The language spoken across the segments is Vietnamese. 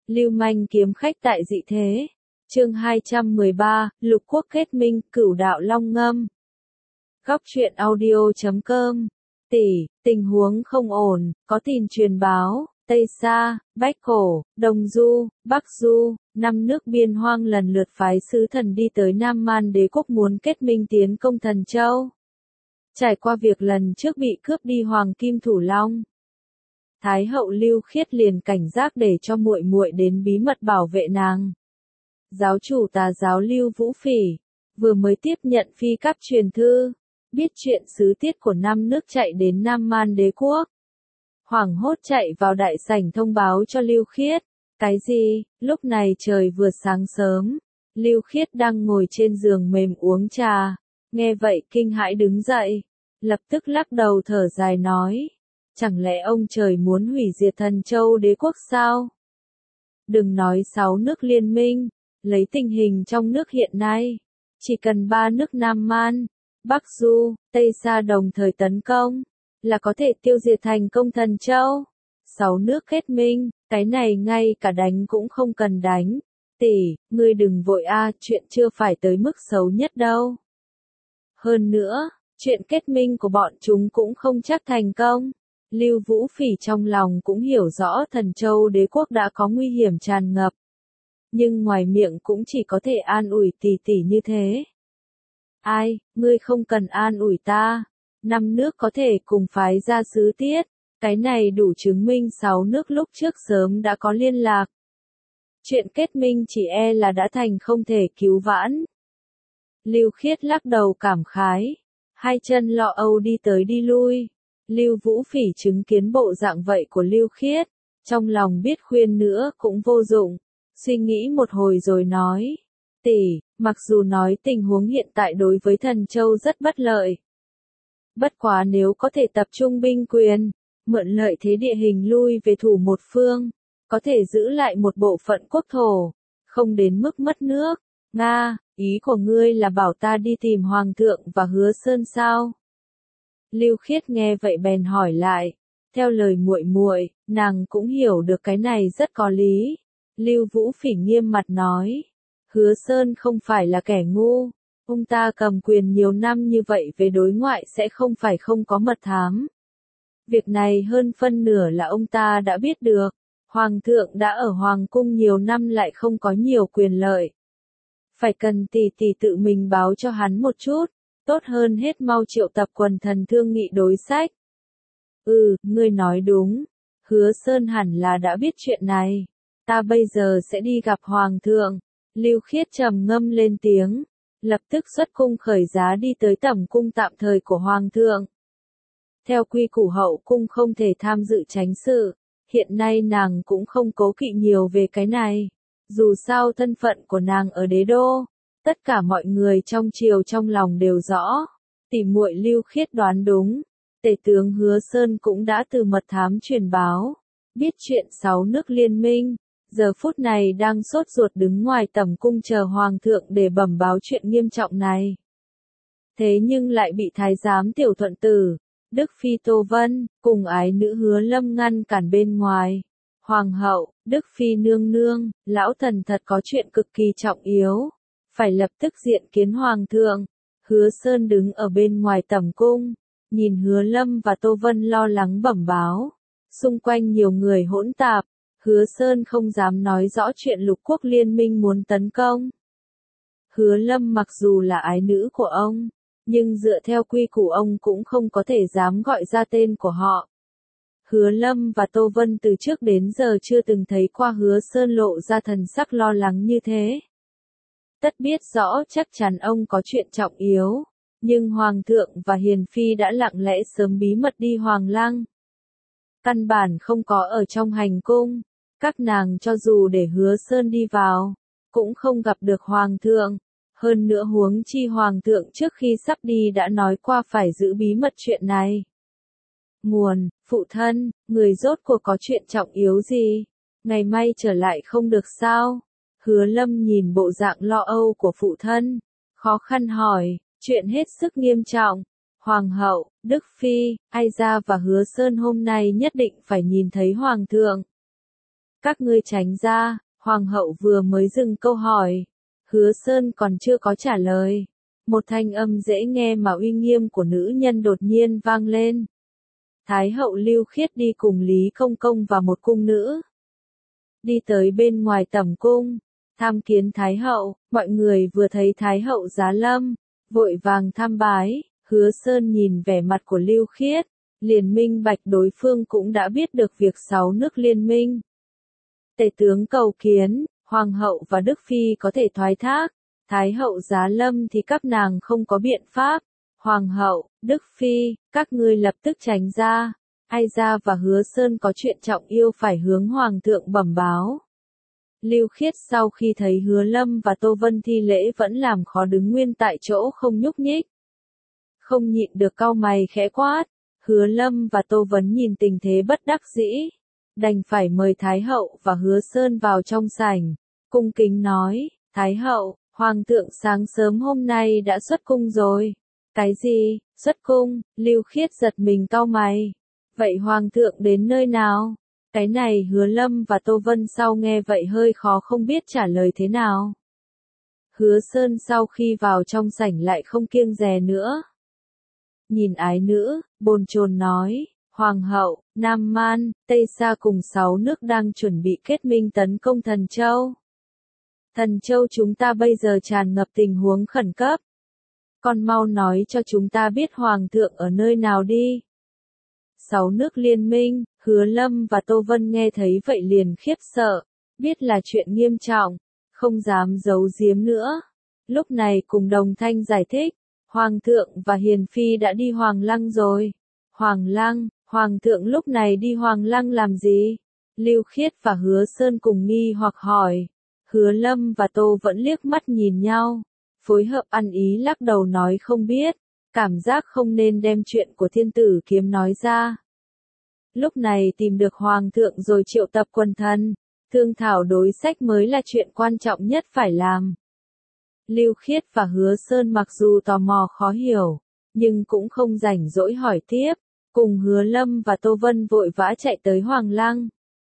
Lưu manh kiếm khách tại dị thế. Chương 213, Lục quốc kết minh, Cửu đạo long ngâm. Góc truyện audio.com. Tình huống không ổn, có tin truyền báo, Tây Sa, Bách Cổ, Đông Du, Bắc Du, 5 nước biên hoang lần lượt phái sứ thần đi tới Nam Man đế quốc muốn kết minh tiến công Thần Châu. Trải qua việc lần trước bị cướp đi Hoàng Kim Thủ Long, Thái hậu Lưu Khiết liền cảnh giác để cho muội muội đến bí mật bảo vệ nàng. Giáo chủ tà giáo Lưu Vũ Phỉ vừa mới tiếp nhận phi cấp truyền thư, biết chuyện sứ tiết của 5 nước chạy đến Nam Man đế quốc. Hoảng hốt chạy vào đại sảnh thông báo cho Lưu Khiết. Cái gì? Lúc này trời vừa sáng sớm, Lưu Khiết đang ngồi trên giường mềm uống trà, nghe vậy kinh hãi đứng dậy, lập tức lắc đầu thở dài nói, chẳng lẽ ông trời muốn hủy diệt Thần Châu đế quốc sao? Đừng nói 6 nước liên minh, lấy tình hình trong nước hiện nay, chỉ cần 3 nước Nam Man, Bắc Du, Tây Sa đồng thời tấn công, là có thể tiêu diệt thành công Thần Châu. 6 nước kết minh, cái này ngay cả đánh cũng không cần đánh. Tỷ, ngươi đừng vội chuyện chưa phải tới mức xấu nhất đâu. Hơn nữa, chuyện kết minh của bọn chúng cũng không chắc thành công. Lưu Vũ Phỉ trong lòng cũng hiểu rõ Thần Châu đế quốc đã có nguy hiểm tràn ngập. Nhưng ngoài miệng cũng chỉ có thể an ủi tỷ tỷ như thế. Ai, ngươi không cần an ủi ta. 5 nước có thể cùng phái ra sứ tiết. Cái này đủ chứng minh 6 nước lúc trước sớm đã có liên lạc. Chuyện kết minh chỉ là đã thành không thể cứu vãn. Lưu Khiết lắc đầu cảm khái. Hai chân lo âu đi tới đi lui. Lưu Vũ Phỉ chứng kiến bộ dạng vậy của Lưu Khiết. Trong lòng biết khuyên nữa cũng vô dụng. Suy nghĩ một hồi rồi nói. Tỷ, mặc dù nói tình huống hiện tại đối với Thần Châu rất bất lợi. Bất quá nếu có thể tập trung binh quyền, mượn lợi thế địa hình lui về thủ một phương, có thể giữ lại một bộ phận quốc thổ, không đến mức mất nước. Nga, ý của ngươi là bảo ta đi tìm Hoàng thượng và Hứa Sơn sao? Lưu Khiết nghe vậy bèn hỏi lại, theo lời muội muội, nàng cũng hiểu được cái này rất có lý. Lưu Vũ Phỉ nghiêm mặt nói, Hứa Sơn không phải là kẻ ngu, ông ta cầm quyền nhiều năm như vậy về đối ngoại sẽ không phải không có mật thám. Việc này hơn phân nửa là ông ta đã biết được, Hoàng thượng đã ở Hoàng cung nhiều năm lại không có nhiều quyền lợi. Phải cần tỷ tỷ tự mình báo cho hắn một chút, tốt hơn hết mau triệu tập quần thần thương nghị đối sách. Ngươi nói đúng, Hứa Sơn hẳn là đã biết chuyện này, ta bây giờ sẽ đi gặp Hoàng thượng. Lưu Khiết trầm ngâm lên tiếng, lập tức xuất cung khởi giá đi tới tẩm cung tạm thời của Hoàng thượng. Theo quy củ hậu cung không thể tham dự chánh sự, hiện nay nàng cũng không cố kỵ nhiều về cái này. Dù sao thân phận của nàng ở đế đô, tất cả mọi người trong triều trong lòng đều rõ. Tỷ muội Lưu Khiết đoán đúng, Tể tướng Hứa Sơn cũng đã từ mật thám truyền báo, biết chuyện 6 nước liên minh, giờ phút này đang sốt ruột đứng ngoài tẩm cung chờ Hoàng thượng để bẩm báo chuyện nghiêm trọng này. Thế nhưng lại bị Thái giám Tiểu Thuận Tử, Đức Phi Tô Vân, cùng ái nữ Hứa Lâm ngăn cản bên ngoài. Hoàng hậu, Đức Phi nương nương, lão thần thật có chuyện cực kỳ trọng yếu, phải lập tức diện kiến Hoàng thượng. Hứa Sơn đứng ở bên ngoài tẩm cung, nhìn Hứa Lâm và Tô Vân lo lắng bẩm báo. Xung quanh nhiều người hỗn tạp, Hứa Sơn không dám nói rõ chuyện lục quốc liên minh muốn tấn công. Hứa Lâm mặc dù là ái nữ của ông, nhưng dựa theo quy củ ông cũng không có thể dám gọi ra tên của họ. Hứa Lâm và Tô Vân từ trước đến giờ chưa từng thấy qua Hứa Sơn lộ ra thần sắc lo lắng như thế. Tất biết rõ chắc chắn ông có chuyện trọng yếu, nhưng Hoàng thượng và Hiền Phi đã lặng lẽ sớm bí mật đi Hoàng Lăng. Căn bản không có ở trong hành cung, các nàng cho dù để Hứa Sơn đi vào, cũng không gặp được Hoàng thượng. Hơn nữa huống chi Hoàng thượng trước khi sắp đi đã nói qua phải giữ bí mật chuyện này. Nguồn, phụ thân, người rốt cuộc có chuyện trọng yếu gì? Ngày mai trở lại không được sao? Hứa Lâm nhìn bộ dạng lo âu của phụ thân, khó khăn hỏi, chuyện hết sức nghiêm trọng. Hoàng hậu, Đức Phi, Ai Gia và Hứa Sơn hôm nay nhất định phải nhìn thấy Hoàng thượng. Các ngươi tránh ra, hoàng hậu vừa mới dừng câu hỏi. Hứa Sơn còn chưa có trả lời. Một thanh âm dễ nghe mà uy nghiêm của nữ nhân đột nhiên vang lên. Thái hậu Lưu Khiết đi cùng Lý Công Công và một cung nữ. Đi tới bên ngoài tẩm cung, tham kiến Thái hậu, mọi người vừa thấy Thái hậu giá lâm, vội vàng tham bái. Hứa Sơn nhìn vẻ mặt của Lưu Khiết, liền minh bạch đối phương cũng đã biết được việc 6 nước liên minh. Tể tướng cầu kiến, hoàng hậu và Đức Phi có thể thoái thác, Thái hậu giá lâm thì các nàng không có biện pháp. Hoàng hậu, Đức Phi, các ngươi lập tức tránh ra. Ai Gia và Hứa Sơn có chuyện trọng yêu phải hướng hoàng thượng bẩm báo. Lưu Khiết sau khi thấy Hứa Lâm và Tô Vân thi lễ vẫn làm khó đứng nguyên tại chỗ không nhúc nhích. Không nhịn được cau mày khẽ quát. Hứa Lâm và Tô Vân nhìn tình thế bất đắc dĩ, đành phải mời Thái hậu và Hứa Sơn vào trong sảnh, cung kính nói, Thái hậu, hoàng thượng sáng sớm hôm nay đã xuất cung rồi. Cái gì, xuất cung? Lưu Khiết giật mình cau mày. Vậy hoàng thượng đến nơi nào? Cái này Hứa Lâm và Tô Vân sau nghe vậy hơi khó không biết trả lời thế nào. Hứa Sơn sau khi vào trong sảnh lại không kiêng dè nữa. Nhìn ái nữ, bồn chồn nói, Hoàng hậu, Nam Man, Tây Sa cùng 6 nước đang chuẩn bị kết minh tấn công Thần Châu. Thần Châu chúng ta bây giờ tràn ngập tình huống khẩn cấp. Con mau nói cho chúng ta biết Hoàng thượng ở nơi nào đi. 6 nước liên minh, Hứa Lâm và Tô Vân nghe thấy vậy liền khiếp sợ, biết là chuyện nghiêm trọng, không dám giấu giếm nữa. Lúc này cùng đồng thanh giải thích, Hoàng thượng và Hiền Phi đã đi Hoàng Lăng rồi. Hoàng Lăng, Hoàng thượng lúc này đi Hoàng Lăng làm gì? Lưu Khiết và Hứa Sơn cùng nghi hoặc hỏi. Hứa Lâm và Tô vẫn liếc mắt nhìn nhau, phối hợp ăn ý lắc đầu nói không biết, cảm giác không nên đem chuyện của thiên tử kiếm nói ra. Lúc này tìm được Hoàng thượng rồi triệu tập quần thần, thương thảo đối sách mới là chuyện quan trọng nhất phải làm. Lưu Khiết và Hứa Sơn mặc dù tò mò khó hiểu, nhưng cũng không rảnh rỗi hỏi tiếp, cùng Hứa Lâm và Tô Vân vội vã chạy tới Hoàng Lăng.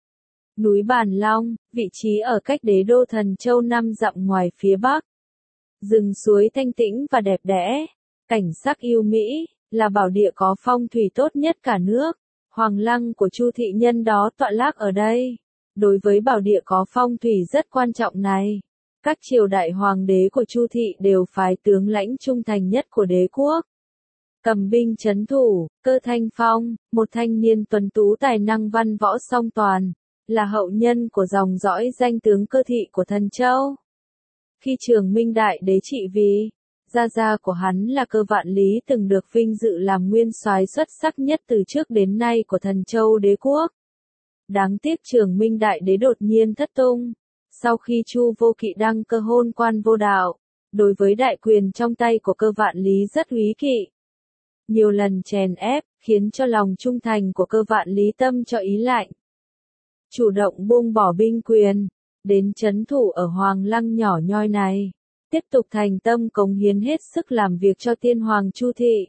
Núi Bàn Long, vị trí ở cách đế đô Thần Châu 5 dặm ngoài phía bắc. Rừng suối thanh tĩnh và đẹp đẽ, cảnh sắc yêu mỹ, là bảo địa có phong thủy tốt nhất cả nước. Hoàng Lăng của Chu thị nhân đó tọa lạc ở đây. Đối với bảo địa có phong thủy rất quan trọng này, các triều đại hoàng đế của Chu thị đều phái tướng lãnh trung thành nhất của đế quốc. Cầm binh trấn thủ, Cơ Thanh Phong, một thanh niên tuấn tú tài năng văn võ song toàn, là hậu nhân của dòng dõi danh tướng Cơ thị của Thần Châu. Khi Trường Minh Đại Đế trị vì, gia của hắn là Cơ Vạn Lý từng được vinh dự làm nguyên soái xuất sắc nhất từ trước đến nay của Thần Châu đế quốc. Đáng tiếc Trường Minh Đại Đế đột nhiên thất tung, sau khi Chu Vô Kỵ đăng cơ hôn quan vô đạo, đối với đại quyền trong tay của Cơ Vạn Lý rất úy kỵ. Nhiều lần chèn ép, khiến cho lòng trung thành của Cơ Vạn Lý tâm cho ý lạnh. Chủ động buông bỏ binh quyền, đến trấn thủ ở Hoàng Lăng nhỏ nhoi này, tiếp tục thành tâm cống hiến hết sức làm việc cho tiên hoàng Chu thị.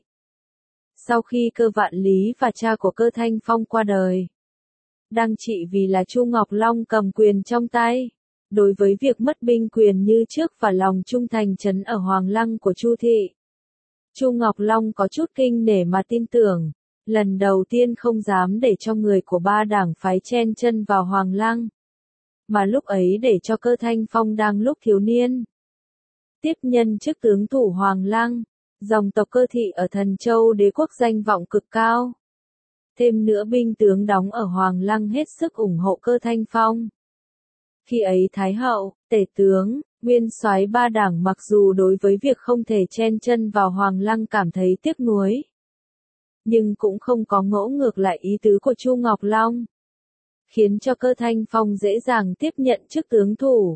Sau khi Cơ Vạn Lý và cha của Cơ Thanh Phong qua đời, đang trị vì là Chu Ngọc Long cầm quyền trong tay. Đối với việc mất binh quyền như trước và lòng trung thành trấn ở Hoàng Lăng của Chu thị, Chu Ngọc Long có chút kinh nể mà tin tưởng, lần đầu tiên không dám để cho người của ba đảng phái chen chân vào Hoàng Lăng, mà lúc ấy để cho Cơ Thanh Phong đang lúc thiếu niên tiếp nhân chức tướng thủ Hoàng Lăng. Dòng tộc Cơ thị ở Thần Châu đế quốc danh vọng cực cao. Thêm nữa binh tướng đóng ở Hoàng Lăng hết sức ủng hộ Cơ Thanh Phong. Khi ấy Thái hậu, tể tướng, nguyên soái ba đảng mặc dù đối với việc không thể chen chân vào Hoàng Lăng cảm thấy tiếc nuối, nhưng cũng không có ngỗ ngược lại ý tứ của Chu Ngọc Long, khiến cho Cơ Thanh Phong dễ dàng tiếp nhận chức tướng thủ.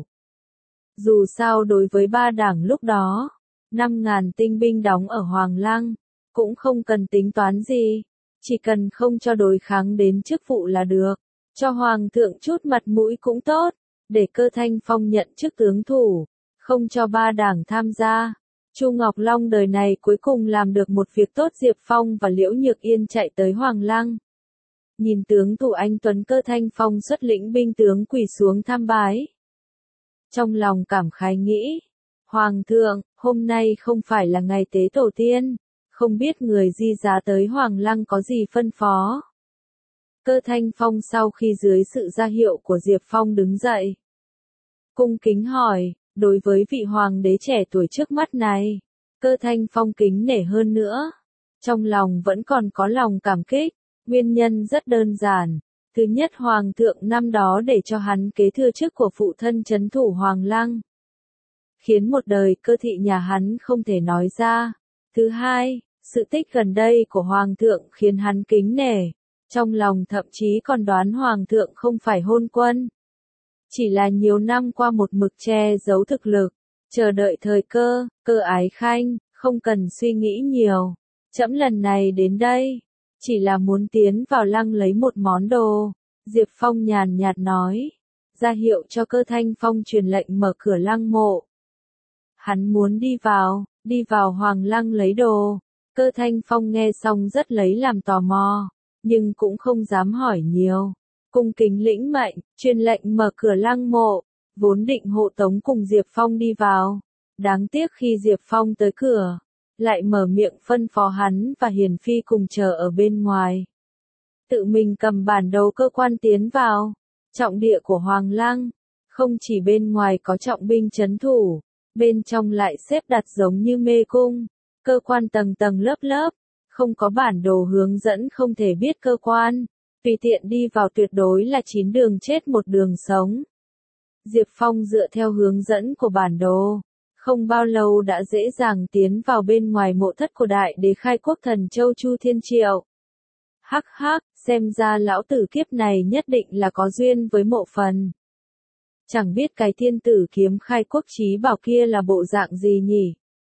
Dù sao đối với ba đảng lúc đó, 5.000 tinh binh đóng ở Hoàng Lăng, cũng không cần tính toán gì, chỉ cần không cho đối kháng đến chức vụ là được, cho Hoàng thượng chút mặt mũi cũng tốt, để Cơ Thanh Phong nhận chức tướng thủ, không cho ba đảng tham gia. Chu Ngọc Long đời này cuối cùng làm được một việc tốt. Diệp Phong và Liễu Nhược Yên chạy tới Hoàng Lăng, nhìn tướng thủ anh Tuấn Cơ Thanh Phong xuất lĩnh binh tướng quỳ xuống tham bái. Trong lòng cảm khái nghĩ, Hoàng thượng, hôm nay không phải là ngày tế tổ tiên, không biết người di giá tới Hoàng Lăng có gì phân phó. Cơ Thanh Phong sau khi dưới sự ra hiệu của Diệp Phong đứng dậy, cung kính hỏi, đối với vị hoàng đế trẻ tuổi trước mắt này, Cơ Thanh Phong kính nể hơn nữa. Trong lòng vẫn còn có lòng cảm kích, nguyên nhân rất đơn giản. Thứ nhất, Hoàng thượng năm đó để cho hắn kế thừa chức của phụ thân trấn thủ Hoàng Lăng, khiến một đời cơ thị nhà hắn không thể nói ra. Thứ hai, sự tích gần đây của Hoàng thượng khiến hắn kính nể, trong lòng thậm chí còn đoán Hoàng thượng không phải hôn quân. Chỉ là nhiều năm qua một mực che giấu thực lực, chờ đợi thời cơ, Cơ Ái Khanh, không cần suy nghĩ nhiều. Trẫm lần này đến đây, chỉ là muốn tiến vào lăng lấy một món đồ. Diệp Phong nhàn nhạt nói, ra hiệu cho Cơ Thanh Phong truyền lệnh mở cửa lăng mộ. Hắn muốn đi vào Hoàng Lăng lấy đồ. Cơ Thanh Phong nghe xong rất lấy làm tò mò, nhưng cũng không dám hỏi nhiều. Cung kính lĩnh mệnh, truyền lệnh mở cửa lăng mộ, vốn định hộ tống cùng Diệp Phong đi vào. Đáng tiếc khi Diệp Phong tới cửa, lại mở miệng phân phó hắn và Hiền Phi cùng chờ ở bên ngoài. Tự mình cầm bản đồ cơ quan tiến vào. Trọng địa của Hoàng Lăng, không chỉ bên ngoài có trọng binh trấn thủ, bên trong lại xếp đặt giống như mê cung, cơ quan tầng tầng lớp lớp, không có bản đồ hướng dẫn không thể biết cơ quan, tùy tiện đi vào tuyệt đối là 9 đường chết một đường sống. Diệp Phong dựa theo hướng dẫn của bản đồ, không bao lâu đã dễ dàng tiến vào bên ngoài mộ thất của đại đế khai quốc thần châu Chu Thiên Triệu. Hắc hắc, xem ra lão tử kiếp này nhất định là có duyên với mộ phần. Chẳng biết cái thiên tử kiếm khai quốc chí bảo kia là bộ dạng gì nhỉ?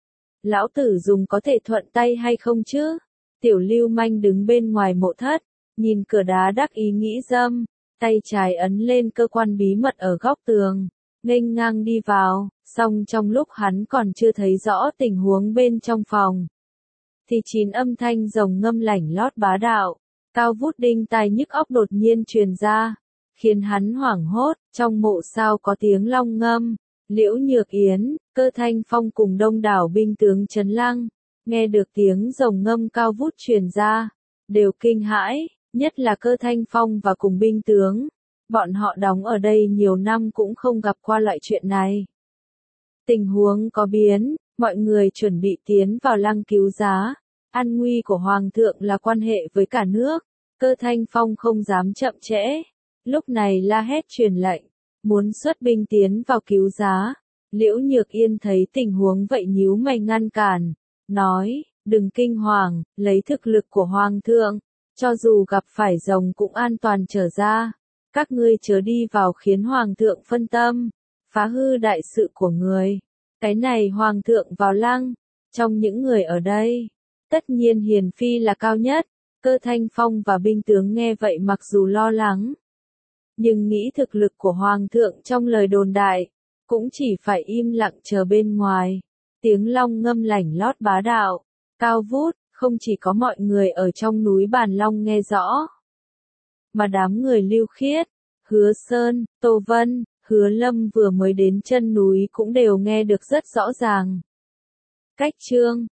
Lão tử dùng có thể thuận tay hay không chứ? Tiểu lưu manh đứng bên ngoài mộ thất, nhìn cửa đá đắc ý nghĩ dâm, tay trái ấn lên cơ quan bí mật ở góc tường, nghênh ngang đi vào, song trong lúc hắn còn chưa thấy rõ tình huống bên trong phòng, thì 9 âm thanh rồng ngâm lảnh lót bá đạo, cao vút đinh tai nhức óc đột nhiên truyền ra, khiến hắn hoảng hốt. Trong mộ sao có tiếng long ngâm. Liễu Nhược Yến, Cơ Thanh Phong cùng đông đảo binh tướng trấn lăng, nghe được tiếng rồng ngâm cao vút truyền ra, đều kinh hãi, nhất là Cơ Thanh Phong và cùng binh tướng. Bọn họ đóng ở đây nhiều năm cũng không gặp qua loại chuyện này. Tình huống có biến, mọi người chuẩn bị tiến vào lăng cứu giá. An nguy của Hoàng thượng là quan hệ với cả nước. Cơ Thanh Phong không dám chậm trễ. Lúc này la hét truyền lệnh, muốn xuất binh tiến vào cứu giá. Liễu Nhược Yên thấy tình huống vậy nhíu mày ngăn cản, nói, đừng kinh hoàng, lấy thực lực của Hoàng thượng, cho dù gặp phải rồng cũng an toàn trở ra. Các ngươi chớ đi vào khiến Hoàng thượng phân tâm, phá hư đại sự của người. Cái này Hoàng thượng vào lăng, trong những người ở đây, tất nhiên Hiền Phi là cao nhất. Cơ Thanh Phong và binh tướng nghe vậy mặc dù lo lắng, nhưng nghĩ thực lực của Hoàng thượng trong lời đồn đại, cũng chỉ phải im lặng chờ bên ngoài. Tiếng long ngâm lảnh lót bá đạo, cao vút, không chỉ có mọi người ở trong núi Bàn Long nghe rõ, mà đám người Lưu Khiết, Hứa Sơn, Tô Vân, Hứa Lâm vừa mới đến chân núi cũng đều nghe được rất rõ ràng. Cách chương